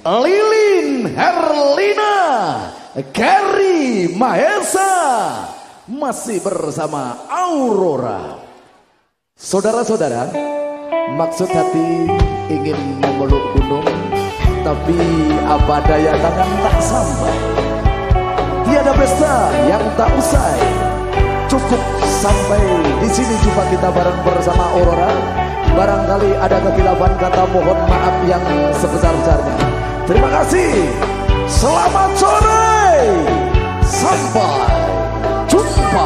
Lilin Herlina, Gary Mahesa, masih bersama Aurora. Saudara-saudara, maksud hati ingin memeluk gunung, tapi apa daya tangan tak sampai. Tiada pesta yang tak usai, cukup sampai di sini jumpa kita bareng bersama Aurora. Barangkali ada kekhilafan kata, mohon maaf yang sebesar-besarnya. Terima kasih. Selamat sore. Sampai jumpa.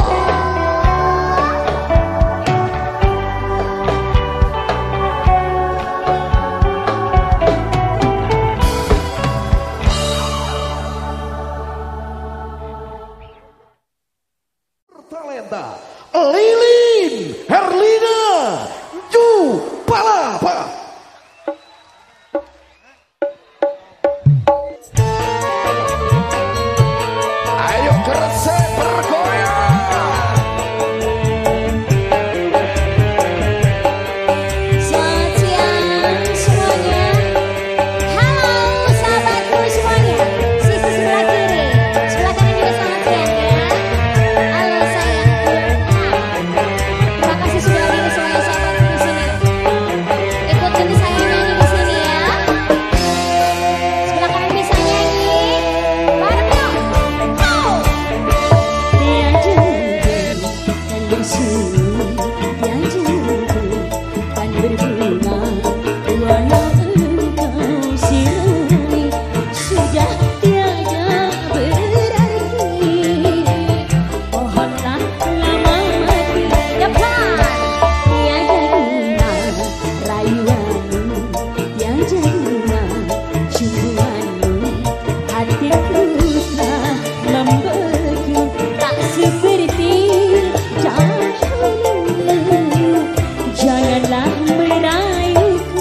Talenta Lilin Herlina Ju Palapa. Ayo keresek bergoyang. Selamat siang semuanya. Halo sahabatku semuanya. Sisi sebelah kiri, sebelah kanan juga selamat siang ya. Halo sayangku. Terima kasih sudah hadir semuanya sahabatku di sini. Ikut ganti saya nyanyi di sini ya. Sebelah kanan bisa nyanyi. Bareng dong. Go. Yang jauh dan bersih, yang jauh dan berbunga, walau engkau sirami sudah tiada berarti. Pohonlah lama mati dapat tiada guna rayuanmu, yang jadinya cumbuanmu. Hatiku telah membeku tak seperti dahulu. Janganlah merayuku.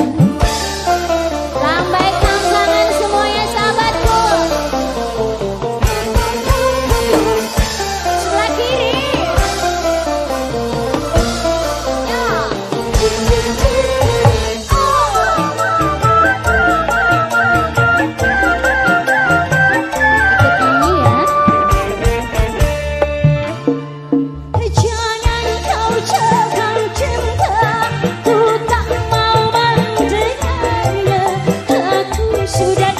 Lambaikan tangan semuanya sahabatku. Sebelah kiri. Ya. Jangan kau cakap cinta, ku tak mau mendengarnya. Aku sudah